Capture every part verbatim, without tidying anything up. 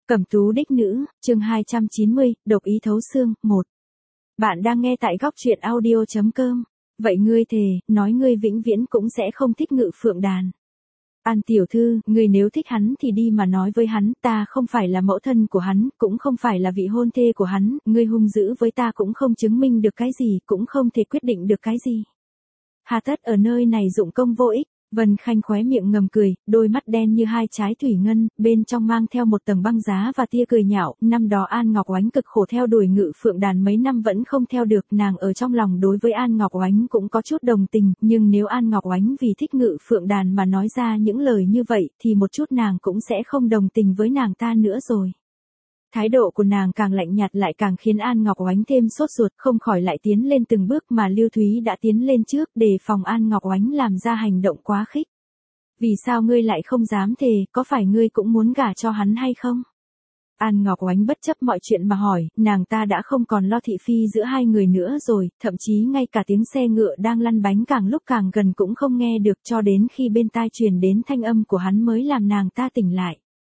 Cẩm tú đích nữ, chương hai trăm chín mươi, độc ý thấu xương, một. Bạn đang nghe tại góc truyện audio chấm com. Vậy ngươi thề, nói ngươi vĩnh viễn cũng sẽ không thích Ngự Phượng Đàn. An tiểu thư, ngươi nếu thích hắn thì đi mà nói với hắn, ta không phải là mẫu thân của hắn, cũng không phải là vị hôn thê của hắn, ngươi hung dữ với ta cũng không chứng minh được cái gì, cũng không thể quyết định được cái gì. Hà tất ở nơi này dụng công vô ích. Vân Khanh khóe miệng ngầm cười, đôi mắt đen như hai trái thủy ngân, bên trong mang theo một tầng băng giá và tia cười nhạo. Năm đó An Ngọc Oánh cực khổ theo đuổi Ngự Phượng Đàn mấy năm vẫn không theo được, nàng ở trong lòng đối với An Ngọc Oánh cũng có chút đồng tình, nhưng nếu An Ngọc Oánh vì thích Ngự Phượng Đàn mà nói ra những lời như vậy, thì một chút nàng cũng sẽ không đồng tình với nàng ta nữa rồi. Thái độ của nàng càng lạnh nhạt lại càng khiến An Ngọc Oánh thêm sốt ruột, không khỏi lại tiến lên từng bước mà Lưu Thúy đã tiến lên trước để phòng An Ngọc Oánh làm ra hành động quá khích. Vì sao ngươi lại không dám thề, có phải ngươi cũng muốn gả cho hắn hay không? An Ngọc Oánh bất chấp mọi chuyện mà hỏi, nàng ta đã không còn lo thị phi giữa hai người nữa rồi, thậm chí ngay cả tiếng xe ngựa đang lăn bánh càng lúc càng gần cũng không nghe được, cho đến khi bên tai truyền đến thanh âm của hắn mới làm nàng ta tỉnh lại.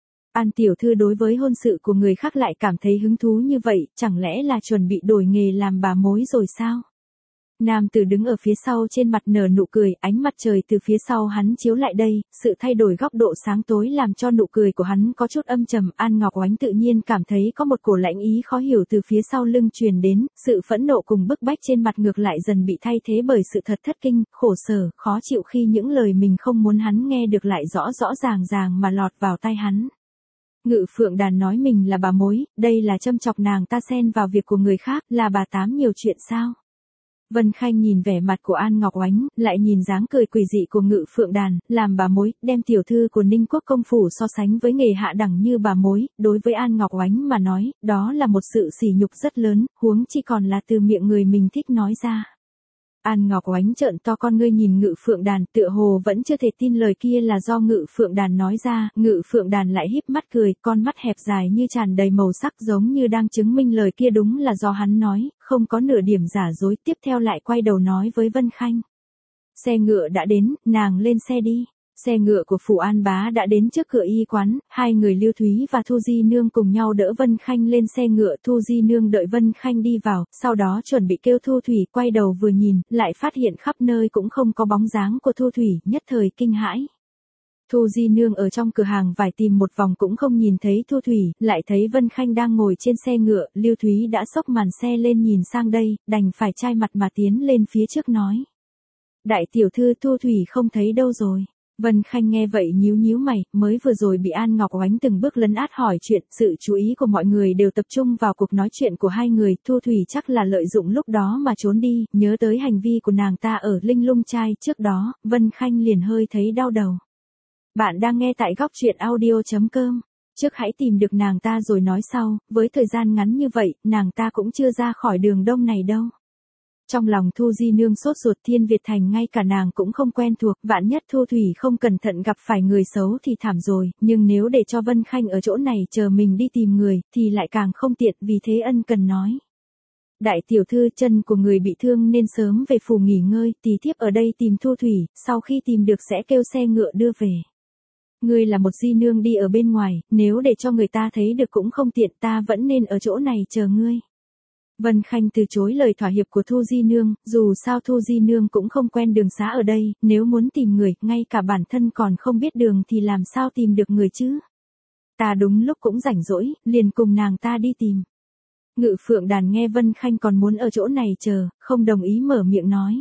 An tiểu thư đối với hôn sự của người khác lại cảm thấy hứng thú như vậy, chẳng lẽ là chuẩn bị đổi nghề làm bà mối rồi sao? Nam tử đứng ở phía sau trên mặt nở nụ cười, ánh mặt trời từ phía sau hắn chiếu lại đây, sự thay đổi góc độ sáng tối làm cho nụ cười của hắn có chút âm trầm. An Ngọc Oánh tự nhiên cảm thấy có một cổ lãnh ý khó hiểu từ phía sau lưng truyền đến, sự phẫn nộ cùng bức bách trên mặt ngược lại dần bị thay thế bởi sự thật thất kinh, khổ sở, khó chịu khi những lời mình không muốn hắn nghe được lại rõ rõ ràng ràng mà lọt vào tai hắn. Ngự Phượng Đàn nói mình là bà mối, đây là châm chọc nàng ta xen vào việc của người khác, là bà tám nhiều chuyện sao? Vân Khanh nhìn vẻ mặt của An Ngọc Oánh, lại nhìn dáng cười quỷ dị của Ngự Phượng Đàn, làm bà mối, đem tiểu thư của Ninh Quốc công phủ so sánh với nghề hạ đẳng như bà mối, đối với An Ngọc Oánh mà nói, đó là một sự sỉ nhục rất lớn, huống chi còn là từ miệng người mình thích nói ra. An Ngọc Oánh trợn to con ngươi nhìn Ngự Phượng Đàn, tựa hồ vẫn chưa thể tin lời kia là do Ngự Phượng Đàn nói ra. Ngự Phượng Đàn lại híp mắt cười, con mắt hẹp dài như tràn đầy màu sắc, giống như đang chứng minh lời kia đúng là do hắn nói, không có nửa điểm giả dối. Tiếp theo lại quay đầu nói với Vân Khanh. Xe ngựa đã đến, nàng lên xe đi. Xe ngựa của Phủ An Bá đã đến trước cửa y quán, hai người Lưu Thúy và Thu Di Nương cùng nhau đỡ Vân Khanh lên xe ngựa. Thu Di Nương đợi Vân Khanh đi vào, sau đó chuẩn bị kêu Thu Thủy, quay đầu vừa nhìn, lại phát hiện khắp nơi cũng không có bóng dáng của Thu Thủy, nhất thời kinh hãi. Thu Di Nương ở trong cửa hàng vải tìm một vòng cũng không nhìn thấy Thu Thủy, lại thấy Vân Khanh đang ngồi trên xe ngựa. Lưu Thúy đã xốc màn xe lên nhìn sang đây, đành phải chai mặt mà tiến lên phía trước nói. Đại tiểu thư, Thu Thủy không thấy đâu rồi. Vân Khanh nghe vậy nhíu nhíu mày, mới vừa rồi bị An Ngọc Oánh từng bước lấn át hỏi chuyện, sự chú ý của mọi người đều tập trung vào cuộc nói chuyện của hai người. Thu Thủy chắc là lợi dụng lúc đó mà trốn đi, nhớ tới hành vi của nàng ta ở Linh Lung Trai trước đó, Vân Khanh liền hơi thấy đau đầu. Bạn đang nghe tại góc truyện audio chấm com. Trước hãy tìm được nàng ta rồi nói sau, với thời gian ngắn như vậy, nàng ta cũng chưa ra khỏi đường đông này đâu. Trong lòng Thu Di Nương sốt ruột, Thiên Việt Thành ngay cả nàng cũng không quen thuộc, vạn nhất Thu Thủy không cẩn thận gặp phải người xấu thì thảm rồi, nhưng nếu để cho Vân Khanh ở chỗ này chờ mình đi tìm người, thì lại càng không tiện, vì thế ân cần nói. Đại tiểu thư, chân của người bị thương nên sớm về phủ nghỉ ngơi, tỳ thiếp ở đây tìm Thu Thủy, sau khi tìm được sẽ kêu xe ngựa đưa về. Ngươi là một di nương đi ở bên ngoài, nếu để cho người ta thấy được cũng không tiện, ta vẫn nên ở chỗ này chờ ngươi. Vân Khanh từ chối lời thỏa hiệp của Thu Di Nương, dù sao Thu Di Nương cũng không quen đường xá ở đây, nếu muốn tìm người, ngay cả bản thân còn không biết đường thì làm sao tìm được người chứ. Ta đúng lúc cũng rảnh rỗi, liền cùng nàng ta đi tìm. Ngự Phượng Đàn nghe Vân Khanh còn muốn ở chỗ này chờ, không đồng ý mở miệng nói.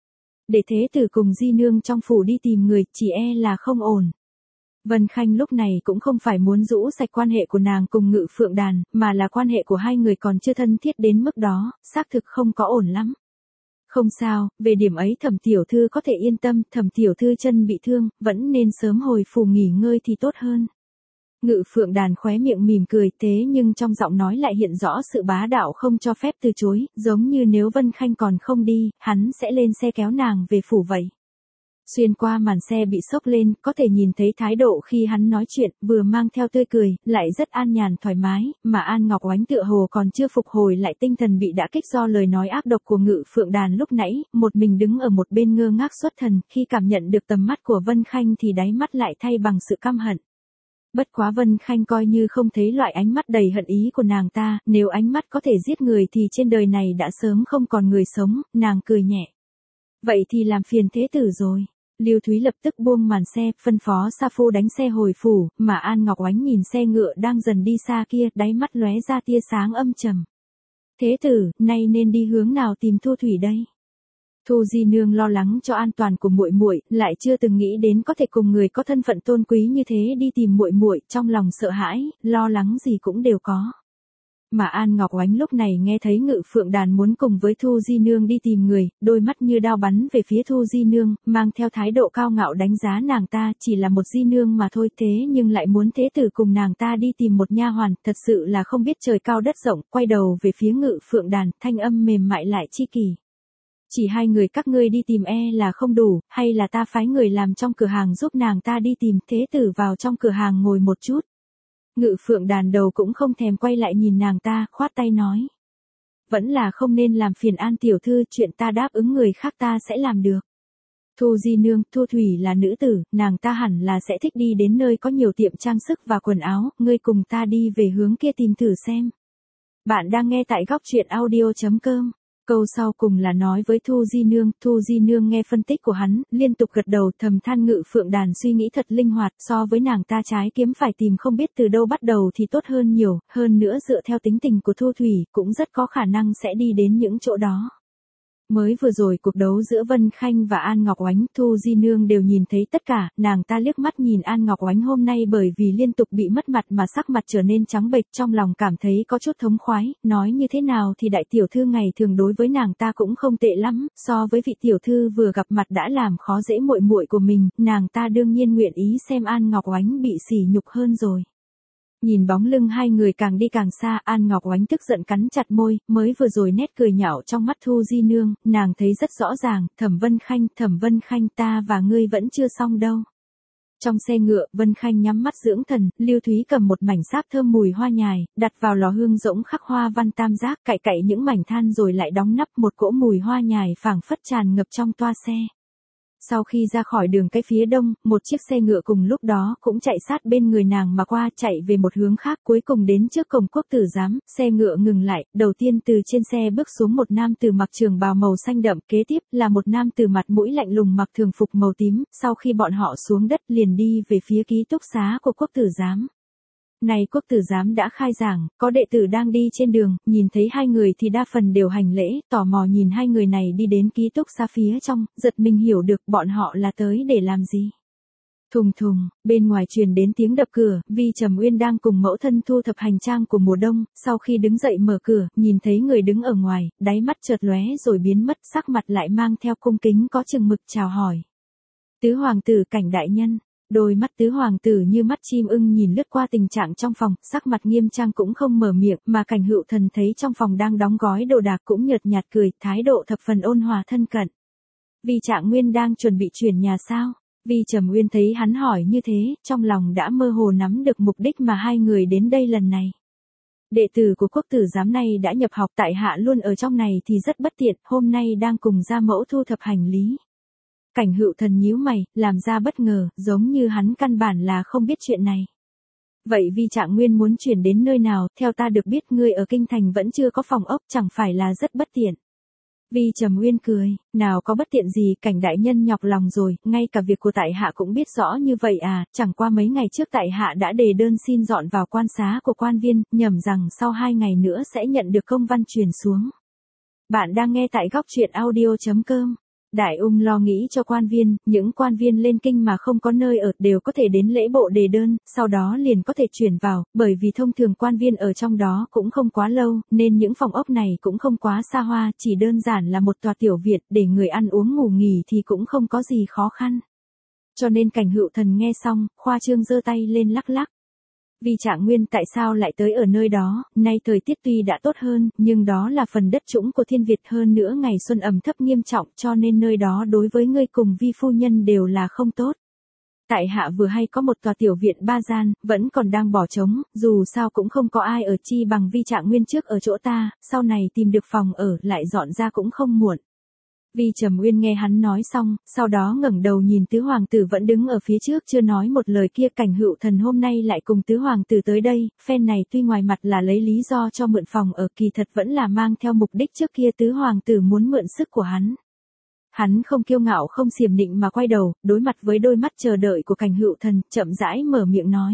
Để thế tử cùng Di Nương trong phủ đi tìm người, chỉ e là không ổn. Vân Khanh lúc này cũng không phải muốn rũ sạch quan hệ của nàng cùng Ngự Phượng Đàn, mà là quan hệ của hai người còn chưa thân thiết đến mức đó, xác thực không có ổn lắm. Không sao, về điểm ấy Thẩm tiểu thư có thể yên tâm, Thẩm tiểu thư chân bị thương, vẫn nên sớm hồi phủ nghỉ ngơi thì tốt hơn. Ngự Phượng Đàn khóe miệng mỉm cười, thế nhưng trong giọng nói lại hiện rõ sự bá đạo không cho phép từ chối, giống như nếu Vân Khanh còn không đi, hắn sẽ lên xe kéo nàng về phủ vậy. Xuyên qua màn xe bị sốc lên, có thể nhìn thấy thái độ khi hắn nói chuyện, vừa mang theo tươi cười, lại rất an nhàn thoải mái, mà An Ngọc Oánh tựa hồ còn chưa phục hồi lại tinh thần bị đả kích do lời nói ác độc của Ngự Phượng Đàn lúc nãy, một mình đứng ở một bên ngơ ngác xuất thần, khi cảm nhận được tầm mắt của Vân Khanh thì đáy mắt lại thay bằng sự căm hận. Bất quá Vân Khanh coi như không thấy loại ánh mắt đầy hận ý của nàng ta, nếu ánh mắt có thể giết người thì trên đời này đã sớm không còn người sống, nàng cười nhẹ. Vậy thì làm phiền thế tử rồi. Lưu Thúy lập tức buông màn xe, phân phó Sa Phu đánh xe hồi phủ, mà An Ngọc Oánh nhìn xe ngựa đang dần đi xa kia, đáy mắt lóe ra tia sáng âm trầm. Thế tử, nay nên đi hướng nào tìm Thu Thủy đây? Thu Di Nương lo lắng cho an toàn của muội muội, lại chưa từng nghĩ đến có thể cùng người có thân phận tôn quý như thế đi tìm muội muội, trong lòng sợ hãi, lo lắng gì cũng đều có. Mà An Ngọc Oánh lúc này nghe thấy Ngự Phượng Đàn muốn cùng với Thu Di Nương đi tìm người, đôi mắt như đao bắn về phía Thu Di Nương, mang theo thái độ cao ngạo đánh giá nàng ta, chỉ là một Di Nương mà thôi, thế nhưng lại muốn thế tử cùng nàng ta đi tìm một nha hoàn, thật sự là không biết trời cao đất rộng. Quay đầu về phía Ngự Phượng Đàn, thanh âm mềm mại lại chi kỳ. Chỉ hai người các ngươi đi tìm e là không đủ, hay là ta phái người làm trong cửa hàng giúp nàng ta đi tìm, thế tử vào trong cửa hàng ngồi một chút. Ngự Phượng Đàn đầu cũng không thèm quay lại nhìn nàng ta, khoát tay nói. Vẫn là không nên làm phiền An tiểu thư, chuyện ta đáp ứng người khác ta sẽ làm được. Thu Di Nương, Thu Thủy là nữ tử, nàng ta hẳn là sẽ thích đi đến nơi có nhiều tiệm trang sức và quần áo, ngươi cùng ta đi về hướng kia tìm thử xem. Bạn đang nghe tại góc truyện audio chấm com. Câu sau cùng là nói với Thu Di Nương, Thu Di Nương nghe phân tích của hắn, liên tục gật đầu, thầm than Ngự Phượng Đàn suy nghĩ thật linh hoạt, so với nàng ta trái kiếm phải tìm không biết từ đâu bắt đầu thì tốt hơn nhiều, hơn nữa dựa theo tính tình của Thu Thủy, cũng rất có khả năng sẽ đi đến những chỗ đó. Mới vừa rồi cuộc đấu giữa Vân Khanh và An Ngọc Oánh, Thu Di Nương đều nhìn thấy tất cả, nàng ta liếc mắt nhìn An Ngọc Oánh hôm nay bởi vì liên tục bị mất mặt mà sắc mặt trở nên trắng bệch, trong lòng cảm thấy có chút thống khoái, nói như thế nào thì đại tiểu thư ngày thường đối với nàng ta cũng không tệ lắm, so với vị tiểu thư vừa gặp mặt đã làm khó dễ muội muội của mình, nàng ta đương nhiên nguyện ý xem An Ngọc Oánh bị sỉ nhục hơn rồi. Nhìn bóng lưng hai người càng đi càng xa, An Ngọc Oánh tức giận cắn chặt môi, mới vừa rồi nét cười nhạo trong mắt Thu Di Nương, nàng thấy rất rõ ràng, Thẩm Vân Khanh, Thẩm Vân Khanh ta và ngươi vẫn chưa xong đâu. Trong xe ngựa, Vân Khanh nhắm mắt dưỡng thần, Lưu Thúy cầm một mảnh sáp thơm mùi hoa nhài, đặt vào lò hương rỗng khắc hoa văn tam giác, cạy cạy những mảnh than rồi lại đóng nắp, một cỗ mùi hoa nhài phảng phất tràn ngập trong toa xe. Sau khi ra khỏi đường cái phía đông, một chiếc xe ngựa cùng lúc đó cũng chạy sát bên người nàng mà qua, chạy về một hướng khác, cuối cùng đến trước cổng Quốc tử giám, xe ngựa ngừng lại, đầu tiên từ trên xe bước xuống một nam tử mặc trường bào màu xanh đậm, kế tiếp là một nam tử mặt mũi lạnh lùng mặc thường phục màu tím, sau khi bọn họ xuống đất liền đi về phía ký túc xá của Quốc tử giám. Này Quốc tử giám đã khai giảng, có đệ tử đang đi trên đường, nhìn thấy hai người thì đa phần đều hành lễ, tò mò nhìn hai người này đi đến ký túc xá phía trong, giật mình hiểu được bọn họ là tới để làm gì. Thùng thùng, bên ngoài truyền đến tiếng đập cửa, Vi Trầm Uyên đang cùng mẫu thân thu thập hành trang của mùa đông, sau khi đứng dậy mở cửa, nhìn thấy người đứng ở ngoài, đáy mắt chợt lóe rồi biến mất, sắc mặt lại mang theo cung kính có chừng mực chào hỏi. Tứ hoàng tử Cảnh đại nhân. Đôi mắt tứ hoàng tử như mắt chim ưng nhìn lướt qua tình trạng trong phòng, sắc mặt nghiêm trang cũng không mở miệng, mà Cảnh Hựu Thần thấy trong phòng đang đóng gói đồ đạc cũng nhợt nhạt cười, thái độ thập phần ôn hòa thân cận. Vì Trạng Nguyên đang chuẩn bị chuyển nhà sao? Vi Trầm Uyên thấy hắn hỏi như thế, trong lòng đã mơ hồ nắm được mục đích mà hai người đến đây lần này. Đệ tử của Quốc tử giám này đã nhập học, tại hạ luôn ở trong này thì rất bất tiện, hôm nay đang cùng gia mẫu thu thập hành lý. Cảnh Hựu Thần nhíu mày, làm ra bất ngờ, giống như hắn căn bản là không biết chuyện này. Vậy Vi Trạng Nguyên muốn chuyển đến nơi nào, theo ta được biết ngươi ở Kinh Thành vẫn chưa có phòng ốc, chẳng phải là rất bất tiện. Vi Trầm Uyên cười, nào có bất tiện gì, Cảnh đại nhân nhọc lòng rồi, ngay cả việc của tại hạ cũng biết rõ như vậy à, chẳng qua mấy ngày trước tại hạ đã đề đơn xin dọn vào quan xá của quan viên, nhầm rằng sau hai ngày nữa sẽ nhận được công văn truyền xuống. Bạn đang nghe tại góc truyện audio chấm com. Đại Ung lo nghĩ cho quan viên, những quan viên lên kinh mà không có nơi ở đều có thể đến lễ bộ đề đơn, sau đó liền có thể chuyển vào, bởi vì thông thường quan viên ở trong đó cũng không quá lâu, nên những phòng ốc này cũng không quá xa hoa, chỉ đơn giản là một tòa tiểu viện để người ăn uống ngủ nghỉ thì cũng không có gì khó khăn. Cho nên Cảnh Hựu Thần nghe xong, khoa trương giơ tay lên lắc lắc. Vì Trạng Nguyên tại sao lại tới ở nơi đó, nay thời tiết tuy đã tốt hơn, nhưng đó là phần đất trũng của thiên Việt, hơn nữa ngày xuân ẩm thấp nghiêm trọng, cho nên nơi đó đối với ngươi cùng Vi phu nhân đều là không tốt. Tại hạ vừa hay có một tòa tiểu viện ba gian, vẫn còn đang bỏ trống, dù sao cũng không có ai ở, chi bằng Vi Trạng Nguyên trước ở chỗ ta, sau này tìm được phòng ở lại dọn ra cũng không muộn. Vi Trầm Uyên nghe hắn nói xong, sau đó ngẩng đầu nhìn tứ hoàng tử vẫn đứng ở phía trước chưa nói một lời kia. Cảnh Hựu Thần hôm nay lại cùng tứ hoàng tử tới đây, phen này tuy ngoài mặt là lấy lý do cho mượn phòng ở, kỳ thật vẫn là mang theo mục đích trước kia tứ hoàng tử muốn mượn sức của hắn. Hắn không kiêu ngạo không xiểm nịnh mà quay đầu, đối mặt với đôi mắt chờ đợi của Cảnh Hựu Thần, chậm rãi mở miệng nói.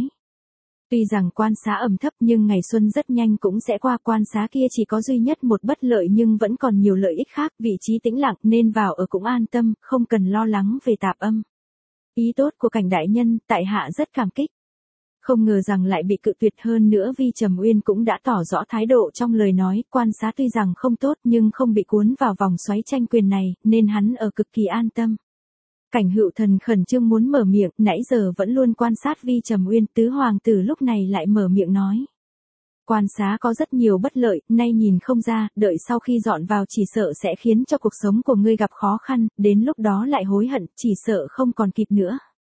Tuy rằng quan xá ẩm thấp nhưng ngày xuân rất nhanh cũng sẽ qua, quan xá kia chỉ có duy nhất một bất lợi nhưng vẫn còn nhiều lợi ích khác, vị trí tĩnh lặng nên vào ở cũng an tâm, không cần lo lắng về tạp âm. Ý tốt của Cảnh đại nhân, tại hạ rất cảm kích. Không ngờ rằng lại bị cự tuyệt, hơn nữa Vi Trầm Uyên cũng đã tỏ rõ thái độ trong lời nói, quan xá tuy rằng không tốt nhưng không bị cuốn vào vòng xoáy tranh quyền này, nên hắn ở cực kỳ an tâm. Cảnh Hựu Thần khẩn trương muốn mở miệng, nãy giờ vẫn luôn quan sát Vi Trầm Uyên, tứ hoàng tử lúc này lại mở miệng nói. Quan xá có rất nhiều bất lợi, nay nhìn không ra, đợi sau khi dọn vào chỉ sợ sẽ khiến cho cuộc sống của ngươi gặp khó khăn, đến lúc đó lại hối hận, chỉ sợ không còn kịp nữa.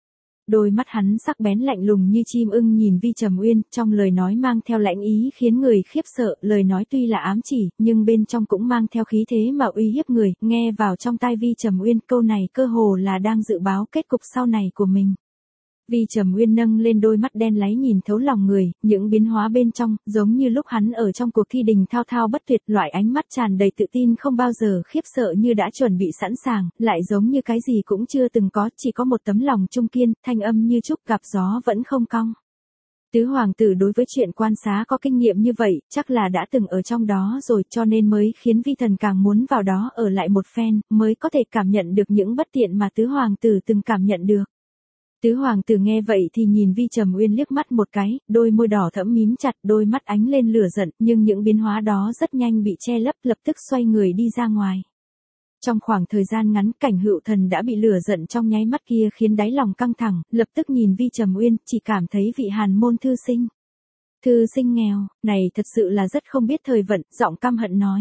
Đôi mắt hắn sắc bén lạnh lùng như chim ưng nhìn Vi Trầm Uyên, trong lời nói mang theo lãnh ý khiến người khiếp sợ, lời nói tuy là ám chỉ, nhưng bên trong cũng mang theo khí thế mà uy hiếp người, nghe vào trong tai Vi Trầm Uyên, câu này cơ hồ là đang dự báo kết cục sau này của mình. Vi Trầm Uyên nâng lên đôi mắt đen láy nhìn thấu lòng người, những biến hóa bên trong, giống như lúc hắn ở trong cuộc thi đình thao thao bất tuyệt, loại ánh mắt tràn đầy tự tin không bao giờ khiếp sợ như đã chuẩn bị sẵn sàng, lại giống như cái gì cũng chưa từng có, chỉ có một tấm lòng trung kiên, thanh âm như trúc gặp gió vẫn không cong. Tứ hoàng tử đối với chuyện quan xá có kinh nghiệm như vậy, chắc là đã từng ở trong đó rồi, cho nên mới khiến Vi thần càng muốn vào đó ở lại một phen, mới có thể cảm nhận được những bất tiện mà tứ hoàng tử từng cảm nhận được. Tứ hoàng tử nghe vậy thì nhìn Vi Trầm Uyên liếc mắt một cái, đôi môi đỏ thẫm mím chặt, đôi mắt ánh lên lửa giận, nhưng những biến hóa đó rất nhanh bị che lấp, lập tức xoay người đi ra ngoài. Trong khoảng thời gian ngắn, Cảnh Hựu Thần đã bị lửa giận trong nháy mắt kia khiến đáy lòng căng thẳng, lập tức nhìn Vi Trầm Uyên, chỉ cảm thấy vị hàn môn thư sinh. Thư sinh nghèo, này thật sự là rất không biết thời vận, giọng căm hận nói.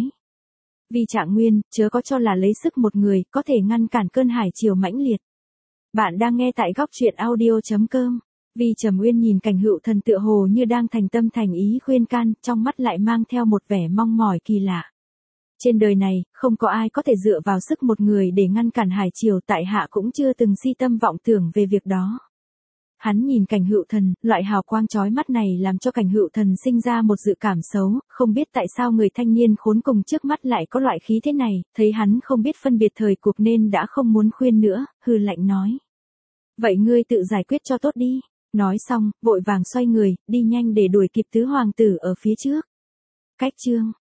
Vi Trạng Nguyên, chớ có cho là lấy sức một người, có thể ngăn cản cơn hải triều mãnh liệt. Bạn đang nghe tại góc truyện audio chấm com. Vi Trầm Uyên nhìn Cảnh Hựu Thần tựa hồ như đang thành tâm thành ý khuyên can, trong mắt lại mang theo một vẻ mong mỏi kỳ lạ. Trên đời này, không có ai có thể dựa vào sức một người để ngăn cản hải triều, tại hạ cũng chưa từng si tâm vọng tưởng về việc đó. Hắn nhìn Cảnh Hựu Thần, loại hào quang chói mắt này làm cho Cảnh Hựu Thần sinh ra một dự cảm xấu, không biết tại sao người thanh niên khốn cùng trước mắt lại có loại khí thế này, thấy hắn không biết phân biệt thời cuộc nên đã không muốn khuyên nữa, hừ lạnh nói. Vậy ngươi tự giải quyết cho tốt đi. Nói xong, vội vàng xoay người, đi nhanh để đuổi kịp tứ hoàng tử ở phía trước. Cách chương